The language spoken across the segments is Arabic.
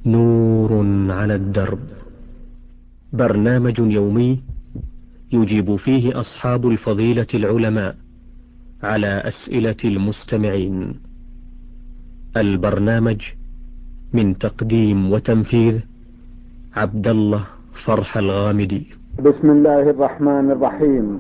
نور على الدرب، برنامج يومي يجيب فيه أصحاب الفضيلة العلماء على أسئلة المستمعين. البرنامج من تقديم وتنفيذ عبد الله فرح الغامدي. بسم الله الرحمن الرحيم.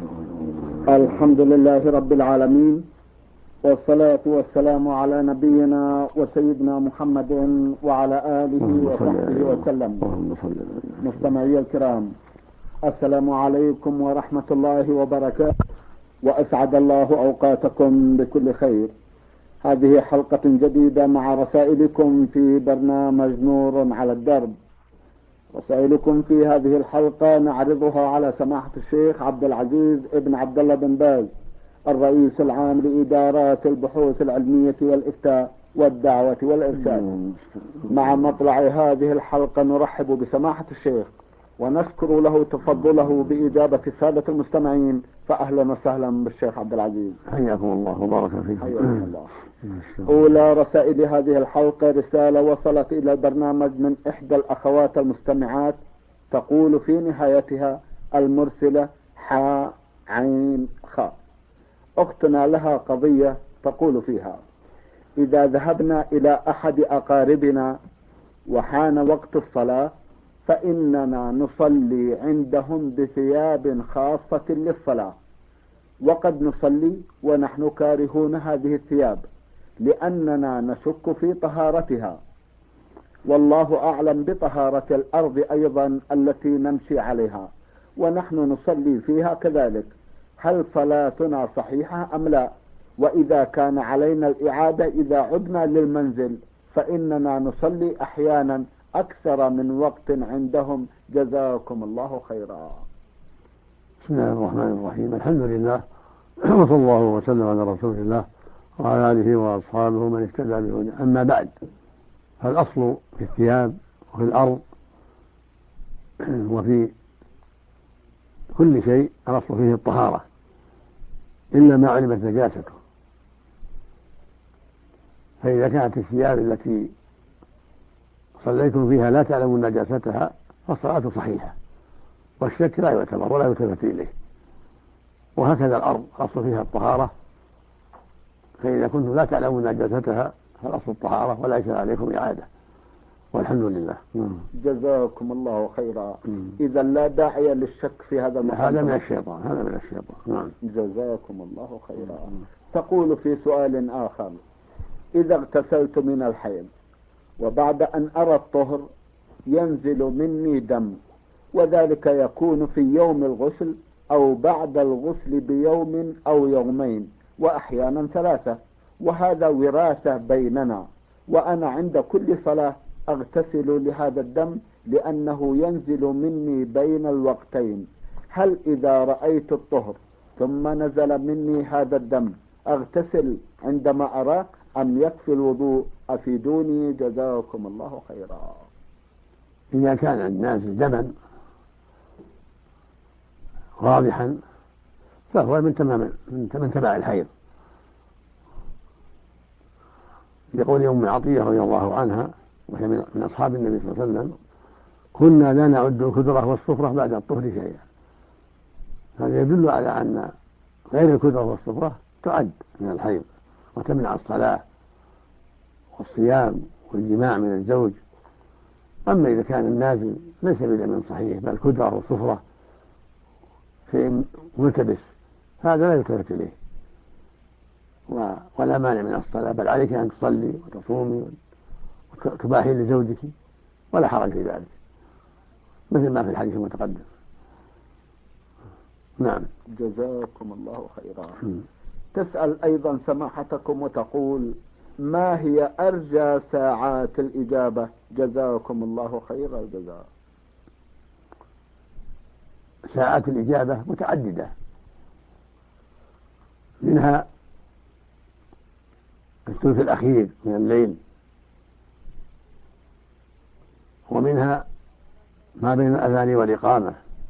الحمد لله رب العالمين، والصلاة والسلام على نبينا وسيدنا محمد وعلى آله وصحبه وسلم. مستمعي الكرام، السلام عليكم ورحمة الله وبركاته، وأسعد الله أوقاتكم بكل خير. هذه حلقة جديدة مع رسائلكم في برنامج نور على الدرب. رسائلكم في هذه الحلقة نعرضها على سماحة الشيخ عبد العزيز ابن عبد الله بن باز، الرئيس العام لإدارات البحوث العلمية والإفتاء والدعوة والإرشاد. مع مطلع هذه الحلقة نرحب بسماحة الشيخ ونشكر له تفضله بإجابة السادة المستمعين، فأهلا وسهلا بالشيخ عبد العزيز. حياكم الله وبارك فيكم. حياكم الله. أولى رسائل هذه الحلقة رسالة وصلت إلى البرنامج من إحدى الأخوات المستمعات، تقول في نهايتها المرسلة حاء عين خاء. أختنا لها قضية تقول فيها: إذا ذهبنا إلى أحد أقاربنا وحان وقت الصلاة فإننا نصلي عندهم بثياب خاصة للصلاة، وقد نصلي ونحن كارهون هذه الثياب لأننا نشك في طهارتها، والله أعلم بطهارة الأرض أيضا التي نمشي عليها، ونحن نصلي فيها كذلك. هل صلاتنا صحيحة أم لا؟ وإذا كان علينا الإعادة إذا عدنا للمنزل فإننا نصلي أحيانا أكثر من وقت عندهم، جزاكم الله خيرا. بسم الله الرحمن الرحيم. الحمد لله، وصلى الله وسلم على رسول الله وعلى آله وأصحابه من اهتدى بهداه. أما بعد، فالأصل في الثياب وفي الأرض وفي كل شيء الأصل فيه الطهارة إلا ما علمت نجاسته. فإذا كانت الثياب التي صليتم فيها لا تعلمون نجاستها فالصلاة صحيحة، والشك لا يعتبر ولا يلتفت إليه. وهكذا الأرض الأصل فيها الطهارة، فإذا كنتم لا تعلمون نجاستها فالأصل الطهارة وليس عليكم إعادة، والحمد لله. جزاكم الله خيرا. إذا لا داعي للشك في هذا المقام. هذا من الشيطان، هذا من الشيطان. نعم. جزاكم الله خيرا. تقول في سؤال آخر: إذا اغتسلت من الحيض وبعد أن أرى الطهر ينزل مني دم، وذلك يكون في يوم الغسل أو بعد الغسل بيوم أو يومين وأحيانا 3، وهذا وراثة بيننا، وأنا عند كل صلاة أغتسل لهذا الدم لأنه ينزل مني بين الوقتين. هل إذا رأيت الطهر ثم نزل مني هذا الدم أغتسل عندما أراه أم يكفي الوضوء؟ أفيدوني جزاكم الله خيرا. إذا كان عند نازل دما واضحا فهو من تبع الحيض. يقول أم عطية رضي الله عنها وهي من أصحاب النبي صلى الله عليه وسلم: كنا لا نعد الكدرة والصفرة بعد الطهر شيئا. هذا يدل على أن غير الكدرة والصفرة تعد من الحيض وتمنع الصلاة والصيام والجماع من الزوج. أما إذا كان النازل ليس بدم صحيح بل كدرة والصفرة شيء ملتبس، هذا لا يلتفت إليه ولا مانع من الصلاة، بل عليك أن تصلي وتصومي وتباحي لزوجك ولا حرج في ذلك، مثل ما في الحديث المتقدم. نعم. جزاكم الله خيرا. تسأل أيضا سماحتكم وتقول: ما هي أرجى ساعات الإجابة؟ جزاكم الله خير الجزاء. ساعات الإجابة متعددة، منها الثلث الأخير من الليل، ومنها ما بين الأذان والإقامة،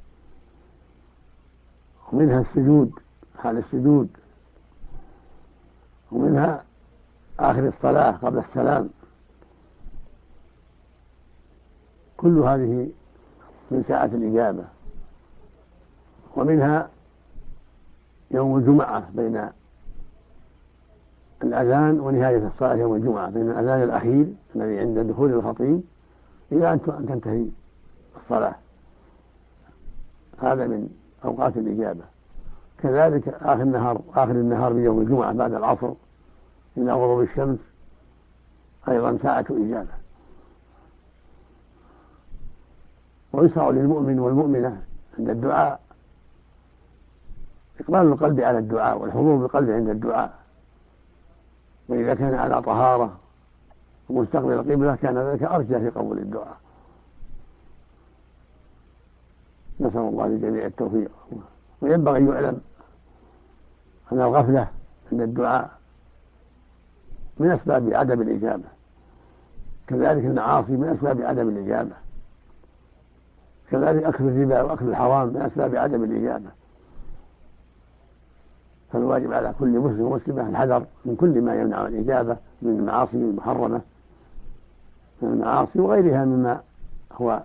ومنها السجود حال السجود، ومنها آخر الصلاة قبل السلام، كل هذه من ساعة الإجابة. ومنها يوم الجمعة بين الأذان ونهاية الصلاة يوم الجمعة، بين الأذان الأخير الذي عند دخول الخطيب إلى أن تنتهي الصلاة، هذا من أوقات الإجابة. كذلك آخر النهار من يوم الجمعة بعد العصر إلى غروب الشمس أيضا ساعة إجابة. ويشرع للمؤمن والمؤمنة عند الدعاء إقبال القلب على الدعاء والحضور بالقلب عند الدعاء، وإذا كان على طهارة ومستقبل القبلة كان ذلك أرجى في قبول الدعاء. نسأل الله للجميع التوفيق. وينبغي أن يعلم أن الغفلة عند الدعاء من أسباب عدم الإجابة، كذلك المعاصي من أسباب عدم الإجابة، كذلك أكل الربا وأكل الحرام من أسباب عدم الإجابة. فالواجب على كل مسلم ومسلمة الحذر من كل ما يمنع الإجابة من المعاصي المحرمة، من المعاصي وغيرها مما هو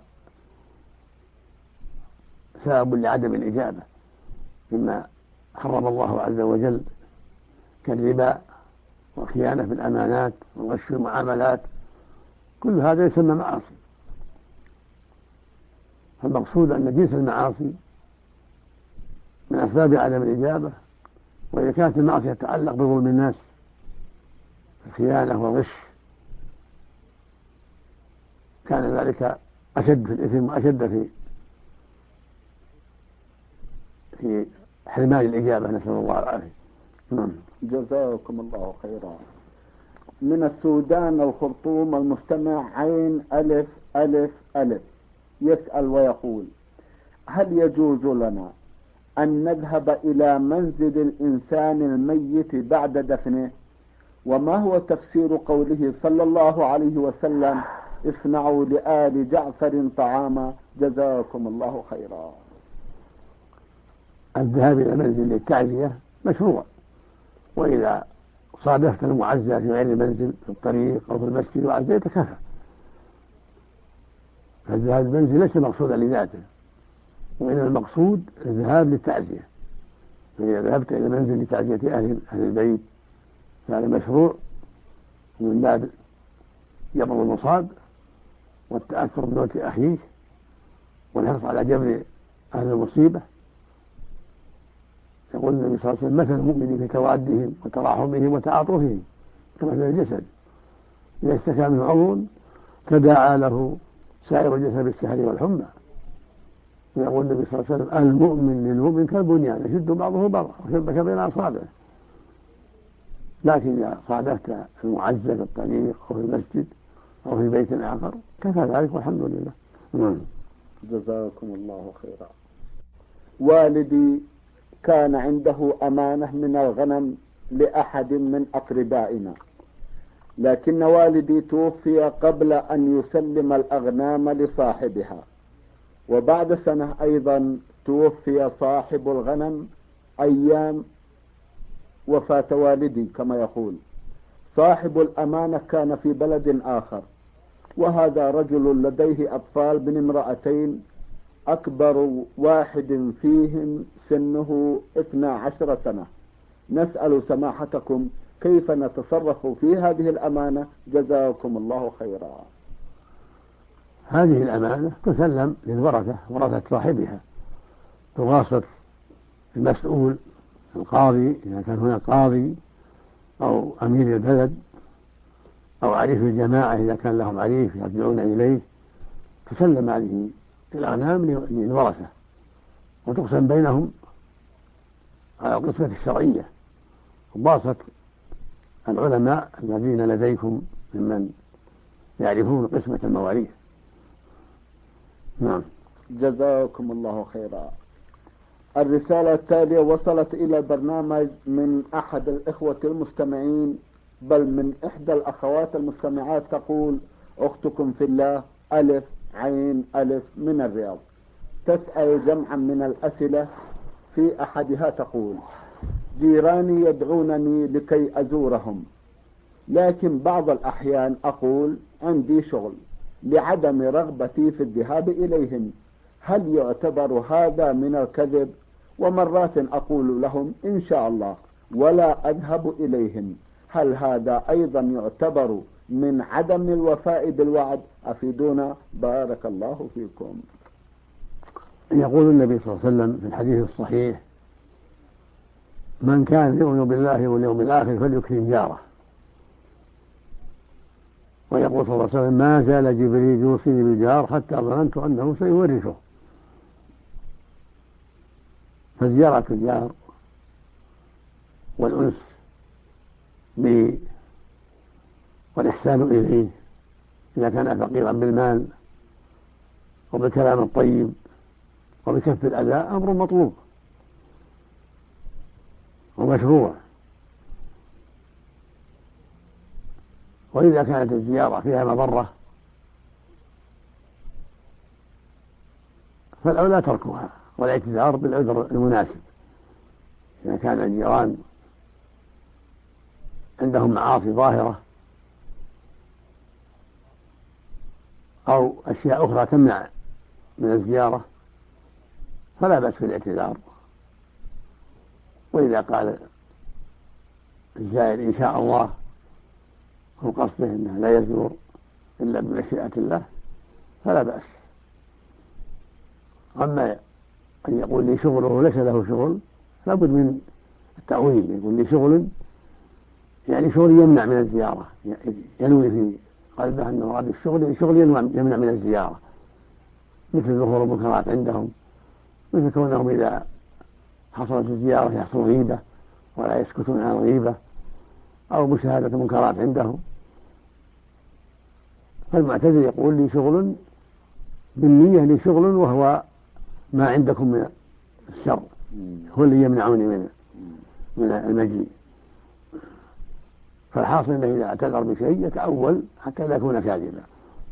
سبب لعدم الإجابة، مما حرم الله عز وجل كالربا والخيانة في الأمانات وغش في المعاملات، كل هذا يسمى معاصي. فالمقصود أن جنس المعاصي من أسباب عدم الإجابة، وإذا كانت المعصية تتعلق بظلم الناس الخيانة والغش كان ذلك أشد في الإثم وأشد في حرمان الإجابة، نسأل الله العافية. جزاكم الله خيرا. من السودان الخرطوم المستمع عين ألف ألف ألف يسأل ويقول: هل يجوز لنا أن نذهب إلى منزل الإنسان الميت بعد دفنه؟ وما هو تفسير قوله صلى الله عليه وسلم: اصنعوا لآل جعفر طعاما؟ جزاكم الله خيرا. الذهاب إلى منزل للتعزية مشروع، وإذا صادفت المعزى في غير المنزل في الطريق أو في المسجد وعزيت كفى. فالذهاب للمنزل ليس مقصودا لذاته، وإنما المقصود الذهاب للتعزية. فإذا ذهبت إلى منزل لتعزية أهل البيت فهذا مشروع من باب جبر المصاب والتأثر بموت أخيك والحرص على جبر أهل المصيبة. يقول النبي صلى الله عليه وسلم: مثل المؤمنين في توادهم وتراحمهم وتعاطفهم كمثل الجسد إذا اشتكى منه عضو تداعى له سائر الجسد بالسهر والحمى. ويقول النبي صلى الله عليه وسلم: المؤمن للمؤمن كالبنيان يشد بعضه بعضا وشبك بين أصابعه. لكن إذا صادفت المعزى في الطريق أو في المسجد أو في بيت آخر كفى ذلك والحمد لله. جزاكم الله خيرا. والدي كان عنده أمانة من الغنم لأحد من أقربائنا، لكن والدي توفي قبل أن يسلم الأغنام لصاحبها، وبعد سنة أيضا توفي صاحب الغنم أيام وفاة والدي. كما يقول صاحب الأمانة كان في بلد آخر، وهذا رجل لديه أطفال من امرأتين، أكبر واحد فيهم سنه 12 سنة. نسأل سماحتكم كيف نتصرف في هذه الأمانة؟ جزاكم الله خيرا. هذه الأمانة تسلم للورثة، ورثة صاحبها، بواسطة المسؤول القاضي إذا كان هناك قاضي أو أمير البلد أو عريف الجماعة إذا كان لهم عريف يرجعون إليه. تسلم هذه الأغنام للورثة وتقسم بينهم على القسمة الشرعية، وباسط العلماء الذين لديكم ممن يعرفون قسمة المواريث. نعم. جزاكم الله خيرا. الرسالة التالية وصلت إلى البرنامج من أحد الإخوة المستمعين، بل من إحدى الأخوات المستمعات، تقول: أختكم في الله ألف عين ألف من الرياض، تسأل جمعا من الأسئلة. في أحدها تقول: جيراني يدعونني لكي أزورهم، لكن بعض الأحيان أقول عندي شغل، لعدم رغبتي في الذهاب إليهم. هل يعتبر هذا من الكذب؟ ومرات أقول لهم إن شاء الله ولا أذهب إليهم. هل هذا أيضا يعتبر من عدم الوفاء بالوعد؟ أفيدونا بارك الله فيكم. يقول النبي صلى الله عليه وسلم في الحديث الصحيح: من كان يؤمن بالله واليوم الآخر فليكرم جاره. ويقول صلى الله عليه وسلم: ما زال جبريل يوصيني بالجار حتى ظننت أنه سيورثه. فزيارة الجار والأنس به والإحسان إليه إذا كان فقيرا بالمال وبالكلام الطيب وبكف الأذى أمر مطلوب ومشروع. وإذا كانت الزيارة فيها مضرة فالأولى تركها والاعتذار بالعذر المناسب. إذا كان الجيران عندهم معاصي ظاهرة أو أشياء أخرى تمنع من الزيارة فلا بأس بالاعتذار. وإذا قال الزائر إن شاء الله وقصده أنه لا يزور إلا بمشيئة الله فلا بأس. أما أن يقول لي شغل وليس له شغل لابد من التأويل. يقول لي شغل يعني شغل يمنع من الزيارة، ينوي في قلبه أنه هذا الشغل شغل يمنع من الزيارة، مثل ظهور المنكرات عندهم، مثل كونهم إذا حصلت الزيارة يحصل غيبة ولا يسكتون عن الغيبة، أو مشاهدة منكرات عندهم. فالمعتذر يقول لي شغل بالنية لي شغل وهو ما عندكم من الشر هو اللي يمنعني من المجيء. فالحاصل أنه إذا اعتذر بشيء يتأول حتى لا يكون كاذبا.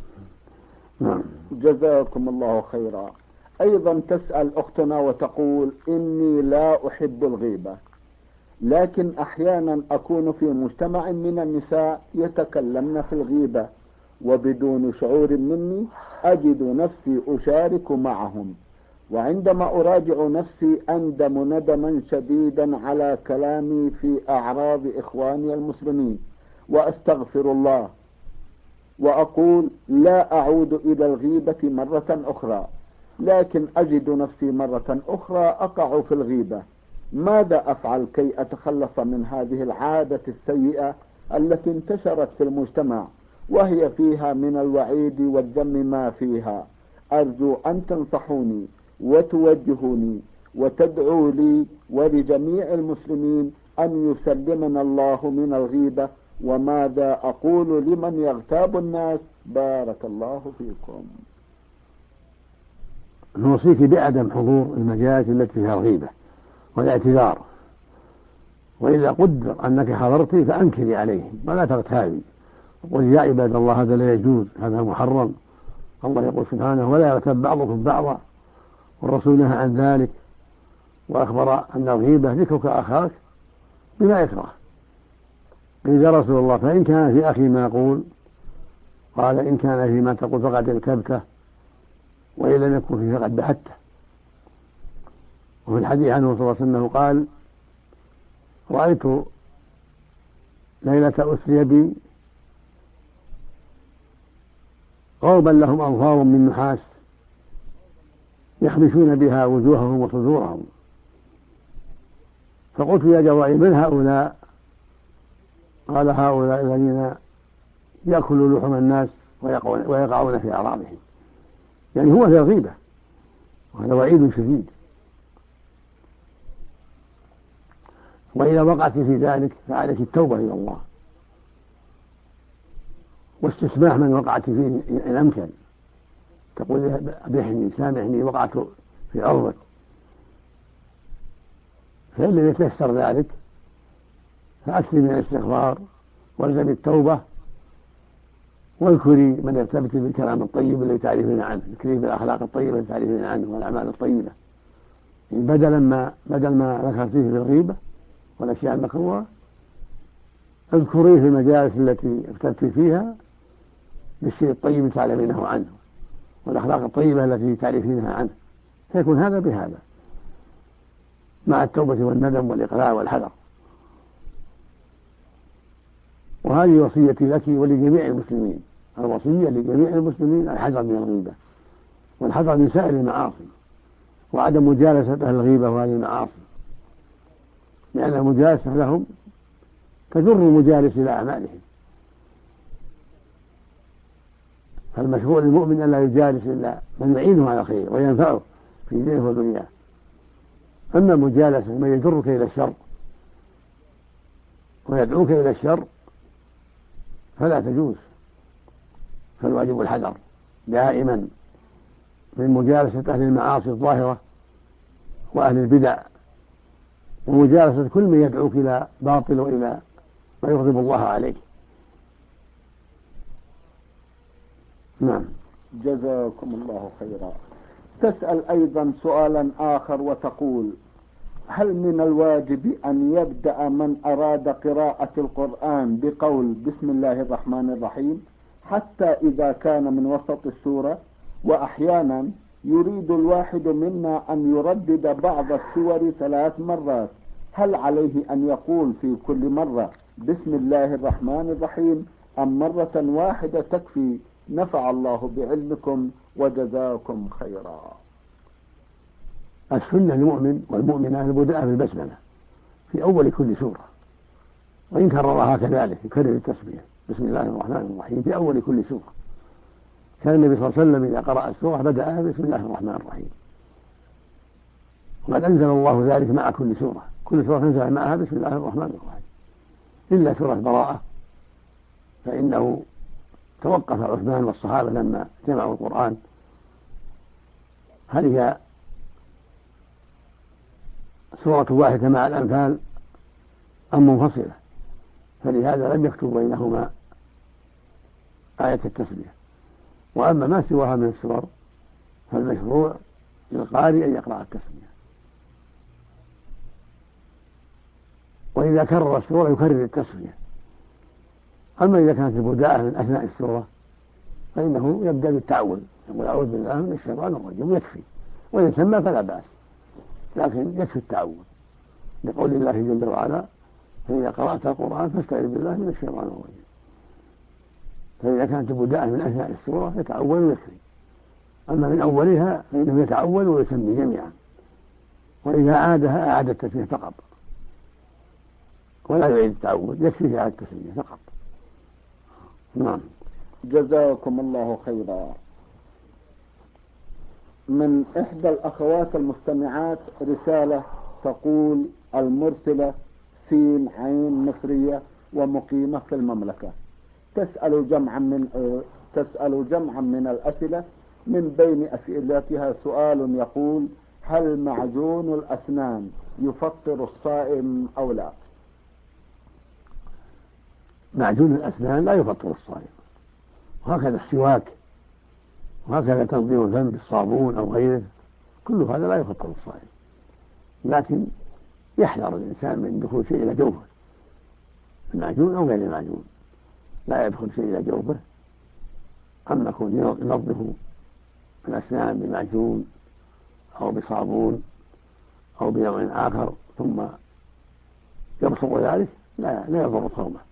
جزاكم الله خيرا. أيضا تسأل أختنا وتقول: إني لا أحب الغيبة، لكن أحيانا أكون في مجتمع من النساء يتكلمن في الغيبة وبدون شعور مني أجد نفسي أشارك معهم، وعندما أراجع نفسي أندم ندما شديدا على كلامي في أعراض إخواني المسلمين، وأستغفر الله وأقول لا أعود إلى الغيبة مرة أخرى، لكن أجد نفسي مرة أخرى أقع في الغيبة. ماذا أفعل كي أتخلص من هذه العادة السيئة التي انتشرت في المجتمع وهي فيها من الوعيد والذم ما فيها؟ أرجو أن تنصحوني وتوجهوني وتدعوا لي ولجميع المسلمين أن يسلمنا الله من الغيبة. وماذا أقول لمن يغتاب الناس؟ بارك الله فيكم. نوصيك بعدم حضور المجالس التي فيها الغيبة والاعتذار، وإذا قدر أنك حضرت فأنكري عليهم ولا تغتابي، وقل يا عباد الله هذا لا يجوز، هذا محرم. الله يقول سبحانه: ولا يغتب بعضكم بعضا، والرسول نهى عن ذلك وأخبر أن الغيبة ذكرك أخاك بما يكره. قيل يا رسول الله فإن كان في أخي ما يقول؟ قال: إن كان في ما تقول فقد اغتبته، وإن لم يكن فيه فقد بحته. وفي الحديث عنه صلى الله عليه وسلم قال: رأيت ليلة أسري بي قوما لهم أظفار من نحاس يخمشون بها وجوههم وصدورهم، فقلت يا جواري من هؤلاء؟ قال: هؤلاء الذين يأكلوا لحم الناس ويقعون في أعراضهم. يعني هو في الغيبة، وهذا وعيد شديد. وإذا وقعت في ذلك فعليك التوبة إلى الله واستسماح من وقعت فيه إن أمكن، تقول أبحني سامحني وقعت في عرضك. فإن لم يتيسر ذلك فأكثر من الاستغفار والزم التوبة، واذكري من يرتبط بالكلام الطيب الذي تعرفين عنه، اذكريه بالأخلاق الطيبة التي تعرفين عنه والأعمال الطيبة. بدل ما ذكرتيه في الغيبة والأشياء المكروهة اذكريه في المجالس التي ارتبت فيها بالشيء الطيب تعلمينه عنه والأخلاق الطيبة التي تعرفينها عنه، فيكون هذا بهذا مع التوبة والندم والإقلاع والحذر. وهذه وصيتي لك ولجميع المسلمين، الوصية لجميع المسلمين الحذر من الغيبة والحذر من سائر المعاصي وعدم مجالسة أهل الغيبة وهذه المعاصي، لأن المجالسة لهم تجر المجالس إلى أعمالهم. فالمشروع للمؤمن أن لا يجالس إلا من يعينه على الخير وينفعه في دينه ودنياه. أما مجالسة من يجرك إلى الشر ويدعوك إلى الشر فلا تجوز، فالواجب الحذر دائما من مجالسة أهل المعاصي الظاهرة وأهل البدع ومجالسة كل من يدعوك إلى باطل وإلى ما يغضب الله عليه. نعم. جزاكم الله خيرا. تسأل أيضا سؤالا آخر وتقول: هل من الواجب أن يبدأ من أراد قراءة القرآن بقول بسم الله الرحمن الرحيم حتى إذا كان من وسط السورة؟ وأحيانا يريد الواحد منا أن يردد بعض السور 3 مرات، هل عليه أن يقول في كل مرة بسم الله الرحمن الرحيم أم مرة واحدة تكفي؟ نفع الله بعلمكم وجزاكم خيرا. السنة للمؤمن والمؤمنة البدء بالبسملة في أول كل سورة، وإن كررها كذلك يكرر التسمية بسم الله الرحمن الرحيم في أول كل سورة. كان النبي صلى الله عليه وسلم إذا قرأ السورة بدأها بسم الله الرحمن الرحيم، وقد أنزل الله ذلك مع كل سورة، كل سورة تنزل معها بسم الله الرحمن الرحيم إلا سورة براءة، فإنه توقف عثمان والصحابة لما جمعوا القرآن هل هي سورة واحدة مع الأنفال أم منفصلة، فلهذا لم يكتب بينهما آية التسمية. وأما ما سواها من السور فالمشروع للقارئ أن يقرأ التسمية، وإذا كرر السورة يكرر التسمية. أما إذا كانت البداءة من أثناء السورة فإنه يبدأ بالتعوذ، يقول أعوذ بالله من الشيطان الرجيم يكفي، وإن سمى فلا بأس، لكن يكفي التعوذ لقول الله جل وعلا: فإذا قرأت القرآن فاستعذ بالله من الشيطان الرجيم. فإذا كانت البداءة من أثناء السورة يتعوذ ويكفي، أما من أولها فإنه يتعوذ ويسمي جميعا، وإذا عادها أعاد التسمية فقط ولا يعيد التعوذ، يكفي إعادة التسمية فقط. نعم. جزاكم الله خيرا. من إحدى الأخوات المستمعات رسالة تقول: المرسلة سين عين مصرية ومقيمة في المملكة، تسأل جمعا من الأسئلة، من بين أسئلتها سؤال يقول: هل معجون الأسنان يفطر الصائم أو لا؟ معجون الأسنان لا يفطر الصائم، وهكذا السواك، وهكذا تنظيم الفم بالصابون أو غيره، كل هذا لا يفطر الصائم، لكن يحذر الإنسان من دخول شيء إلى جوفه، المعجون أو غير المعجون لا يدخل شيء إلى جوفه. أما يكون ينظف الأسنان بمعجون أو بصابون أو بنوع آخر ثم يبصر ذلك لا يضر صومه.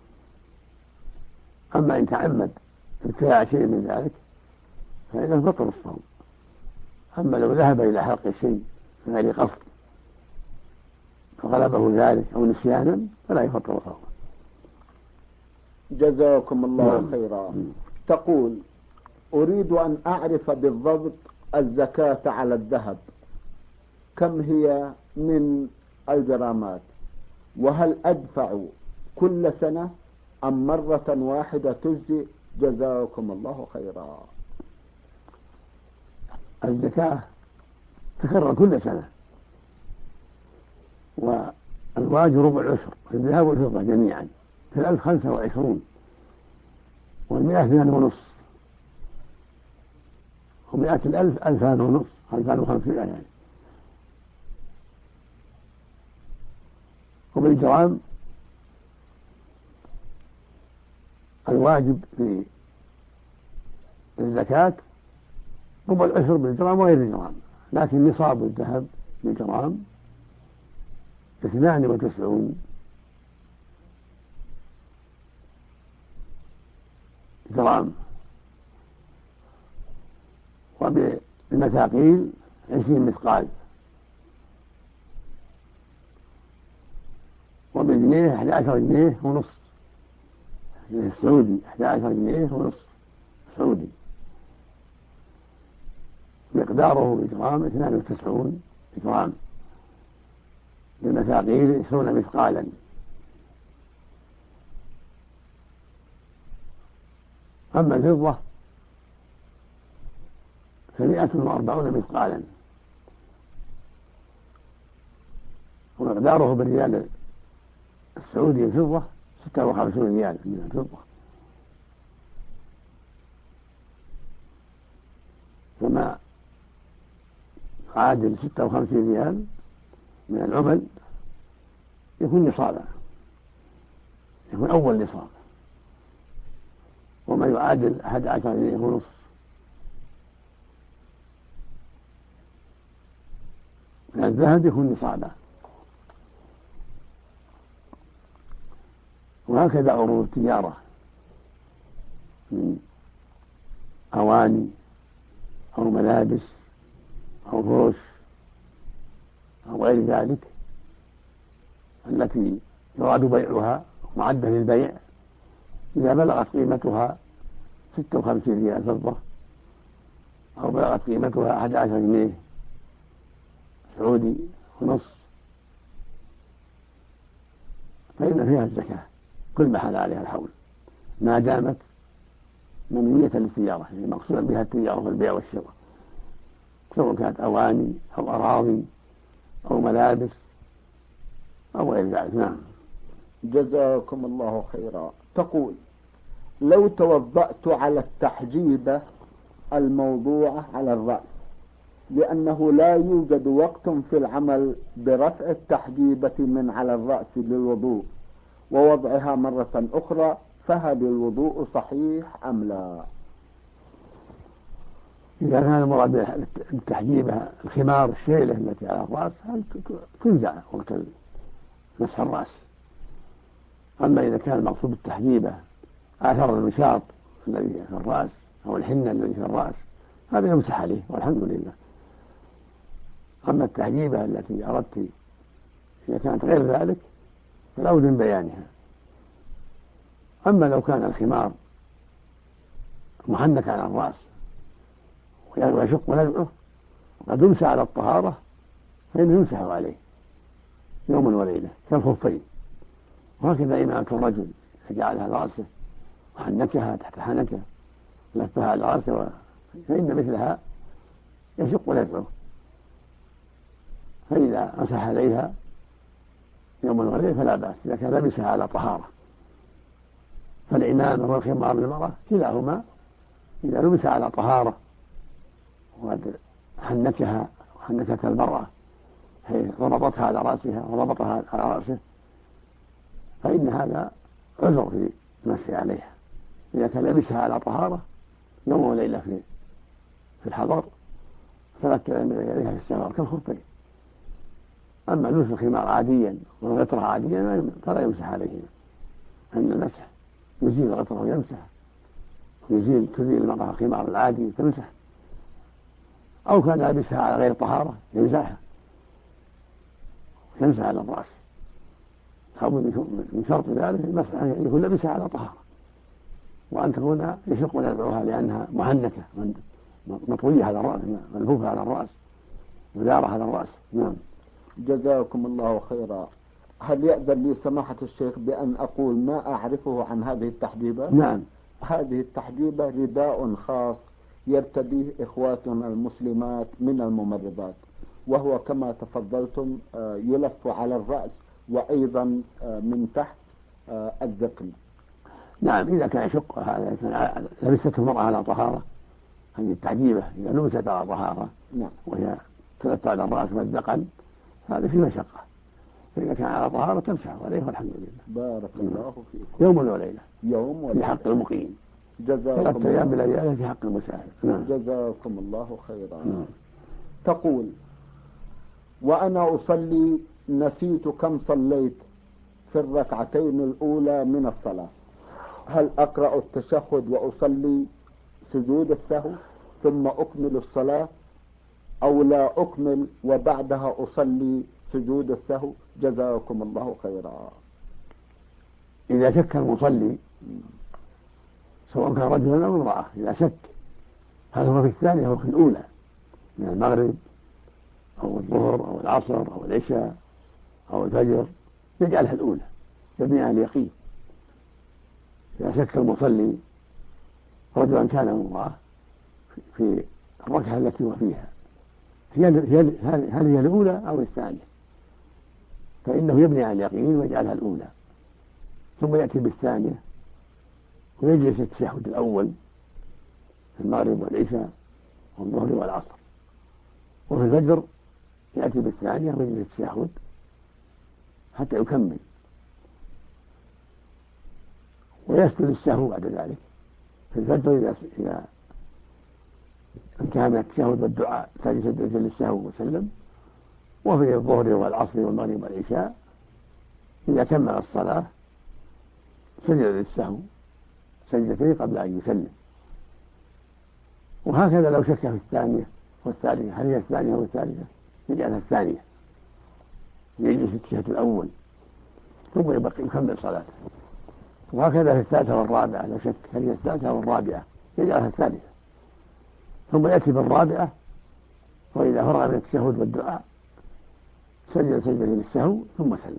أما إن تعمد ابتلاع شيء من ذلك فإنه يفطر الصوم. أما لو ذهب إلى حلق الشيء من غير قصد فغلبه ذلك أو نسيانا فلا يفطر صومه. جزاكم الله خيرا. تقول: أريد أن أعرف بالضبط الزكاة على الذهب، كم هي من الجرامات، وهل أدفع كل سنة أم مرة واحدة تجزي؟ جزاكم الله خيرا. الزكاة تكرر كل سنة، والواجب ربع العشر في الذهب والفضة جميعا، في 1025، والمئة 2.5، ومئة الألف 2,500 2,500 يعني. وبالجرام الواجب في الزكاة ربع العشر بالجرام وغير الجرام، لكن نصاب الذهب بالجرام 92 جرام، وبالمثاقيل 20 مثقال، وبالجنيه 11 جنيه ونصف السعودي، 11 جنيه ونصف سعودي، مقداره بالجرام 92 جرام، بالمثاقيل 20 مثقالا. أما الفضة ف140 مثقالا، ومقداره بالريال السعودي الفضة 56 ريال من الفضة، كما عادل 56 ريال من العمل يكون نصابا، يكون أول نصاب، وما يعادل 11 جنيه ونصف من الذهب يكون نصابا. وهكذا عروض التجارة من أواني أو ملابس أو فروش أو غير ذلك التي يراد بيعها معدة للبيع، إذا بلغت قيمتها 56 ريال فضة أو بلغت قيمتها 11 جنيه سعودي ونصف فإن فيها الزكاة كل ما حال عليها الحول، ما دامت ممنية للتجارة، يعني مقصودا بها التجارة والبيع والشراء، سواء كانت أواني أو أراضي أو ملابس أو غير ذلك. نعم. جزاكم الله خيرا. تقول: لو توضأت على التحجيبة الموضوعة على الرأس لأنه لا يوجد وقت في العمل برفع التحجيبة من على الرأس للوضوء ووضعها مرة أخرى، فهل الوضوء صحيح أم لا؟ إذا كان المراد بالتحجيبة الخمار الشيلة التي على الرأس تنزع وقت مسح الرأس. أما إذا كان المقصود بالتحجيبة آثار النشاط الذي في الرأس أو الحنة الذي في الرأس هذا يمسح عليه والحمد لله. أما التحجيبة التي أردت إذا كانت غير ذلك فلا بد من بيانها. أما لو كان الخمار محنك على الرأس ويشق نزعه وقد يمسح على الطهارة فإنه يمسح عليه يوم وليلة كالخفين. وهكذا إمامة الرجل جعلها رأسه وحنكها تحت حنكه لفها على رأسه فإن مثلها يشق نزعه، فإذا مسح عليها يوم وليلة فلا بأس إذا كان لبسها على طهارة. فالعمامة والخمار للمرأة كلاهما إذا لبس على طهارة وقد حنكها وحنكت المرأة حيث ربطتها على رأسها وربطها على رأسه فإن هذا عذر في المسح عليها. إذا كان لبسها على طهارة يوم وليلة في الحضر فلا تعمل عليها في السفر كالخفين. أما لبس الخمار عاديا والغطرة عاديا فلا يمسح عليهما، أن المسح يزيل الغطرة ويمسح، تزيل المرأة الخمار العادي تمسح، أو كان لابسها على غير طهارة يمسح على الرأس. من شرط ذلك المسح أن يكون لابسها على طهارة وأن تكون يشق نزعها لأنها محنكة مطوية على الرأس ملفوفة على الرأس مدارة على الرأس. نعم. جزاكم الله خيرا. هل يأذن لي سماحة الشيخ بأن أقول ما أعرفه عن هذه التحجيبة؟ نعم. هذه التحجيبة رداء خاص يرتديه إخواتنا المسلمات من الممرضات، وهو كما تفضلتم يلف على الرأس وأيضا من تحت الذقن. نعم. إذا كان يشق هذا كان لبسته المرأة على طهارة، هذه التحجيبة إذا لبست على طهارة نعم وهي تلف على الرأس والذقن هذا في مشقة، فإذا كان على طهارة تمسح عليه والحمد لله. بارك الله فيكم. يوم وليلة يوم وليلة في حق المقيم. جزاكم 3 أيام من الأيام في حق المسافر. نعم. جزاكم الله خيرا. تقول: وأنا أصلي نسيت كم صليت في الركعتين الأولى من الصلاة، هل أقرأ التشهد وأصلي سجود السهو ثم أكمل الصلاة، أو لا أكمل وبعدها أصلي سجود السهو؟ جزاكم الله خيرا. إذا شك المصلي سواء كان رجلا أو امرأة، إذا شك هل هو في الثانية أو في الأولى من المغرب أو الظهر أو العصر أو العشاء أو الفجر، يجعلها الأولى، يبني على اليقين. إذا شك المصلي رجلا كان أو امرأة في الركعة التي هو فيها هل هي الأولى أو الثانية، فإنه يبني على اليقين ويجعلها الأولى، ثم يأتي بالثانية ويجلس التشهد الأول في المغرب والعشاء والظهر والعصر، وفي الفجر يأتي بالثانية ويجلس التشهد حتى يكمل، ويسجد السهو بعد ذلك. في الفجر إذا انتهى من التشهد والدعاء سجد للسهو وسلم، وفي الظهر والعصر والمغرب والعشاء إذا كمل الصلاة سجد للسهو سجدتين قبل أن يسلم. وهكذا لو شك في الثانية والثالثة هل هي الثانية أو الثالثة، يجعلها الثانية، يجلس التشهد الأول ثم يكمل صلاته. وهكذا في الثالثة والرابعة لو شك هل هي الثالثة أو الرابعة، يجعلها الثالثة ثم يأتي بالرابعة، وإذا فرغ من التشهد والدعاء سجد سجدة للسهو ثم سلم.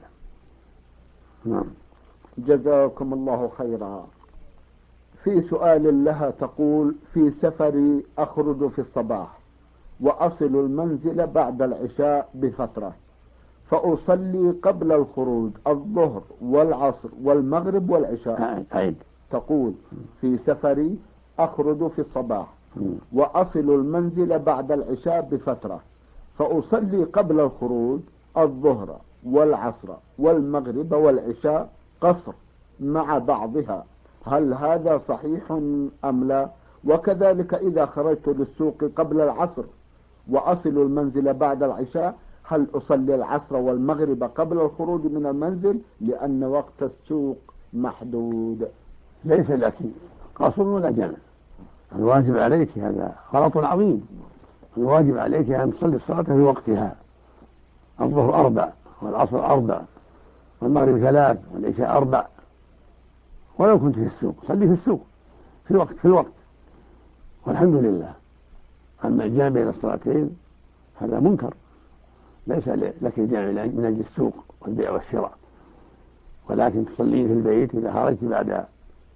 نعم. جزاكم الله خيرا. في سؤال لها تقول: في سفري أخرج في الصباح وأصل المنزل بعد العشاء بفترة، فأصلي قبل الخروج الظهر والعصر والمغرب والعشاء. تقول: في سفري أخرج في الصباح وأصل المنزل بعد العشاء بفترة، فأصلي قبل الخروج الظهر والعصر والمغرب والعشاء قصر مع بعضها، هل هذا صحيح أم لا؟ وكذلك إذا خرجت للسوق قبل العصر وأصل المنزل بعد العشاء، هل أصلي العصر والمغرب قبل الخروج من المنزل لأن وقت السوق محدود؟ ليس لك قصر ولا جمع، الواجب عليك هذا غلط عظيم. الواجب عليك أن تصلي الصلاة في وقتها، الظهر 4 والعصر 4 والمغرب 3 والعشاء 4، ولو كنت في السوق صلي في السوق في الوقت والحمد لله. أما الجامع بين الصلاتين هذا منكر، ليس لك الجامع من أجل السوق والبيع والشراء، ولكن تصلي في البيت. إذا خرجت بعد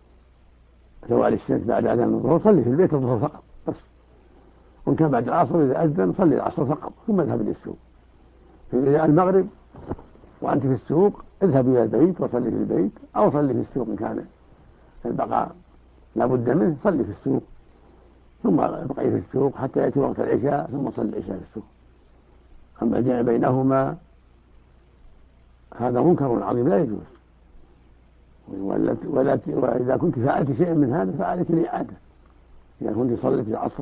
زوال الشمس بعد أذان الظهر صلي في البيت الظهر فقط بس، وإن كان بعد العصر إذا أذن صلي العصر فقط ثم اذهب للسوق. فإذا جاء المغرب وأنت في السوق اذهب إلى البيت وصلي في البيت، أو صلي في السوق إن كان البقاء لا بد منه، صلي في السوق ثم ابقي في السوق حتى يأتي وقت العشاء ثم صلي العشاء في السوق. أما الجمع بينهما هذا منكر عظيم لا يجوز. وإذا كنت فعلت شيئا من هذا فعلت الإعادة. إذا كنت صليت العصر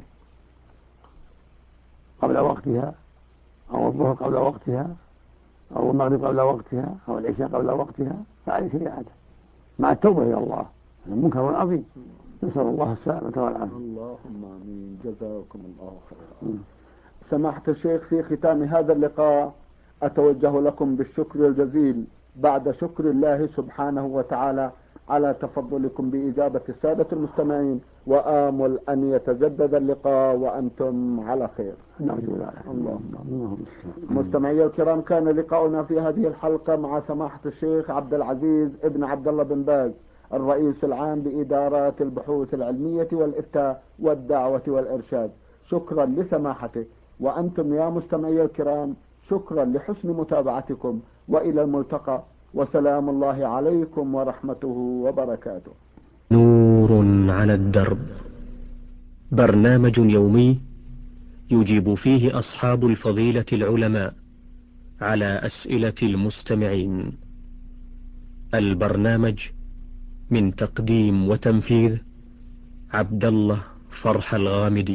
قبل وقتها أو الظهر قبل وقتها أو المغرب قبل وقتها أو العشاء قبل وقتها فعلت الإعادة مع التوبة إلى الله. هذا منكر عظيم، نسأل الله السلامة والعافية. اللهم آمين. جزاكم الله خيرا. سماحة الشيخ، في ختام هذا اللقاء أتوجه لكم بالشكر الجزيل بعد شكر الله سبحانه وتعالى على تفضلكم بإجابة السادة المستمعين، وآمل أن يتجدد اللقاء وأنتم على خير. اللهم. مستمعي الكرام، كان لقاؤنا في هذه الحلقة مع سماحة الشيخ عبد العزيز ابن عبد الله بن باز، الرئيس العام بإدارات البحوث العلمية والإفتاء والدعوة والإرشاد. شكرا لسماحته، وأنتم يا مستمعي الكرام شكرا لحسن متابعتكم، وإلى الملتقى، وسلام الله عليكم ورحمته وبركاته. نور على الدرب، برنامج يومي يجيب فيه أصحاب الفضيلة العلماء على أسئلة المستمعين. البرنامج من تقديم وتنفيذ عبد الله فرح الغامدي.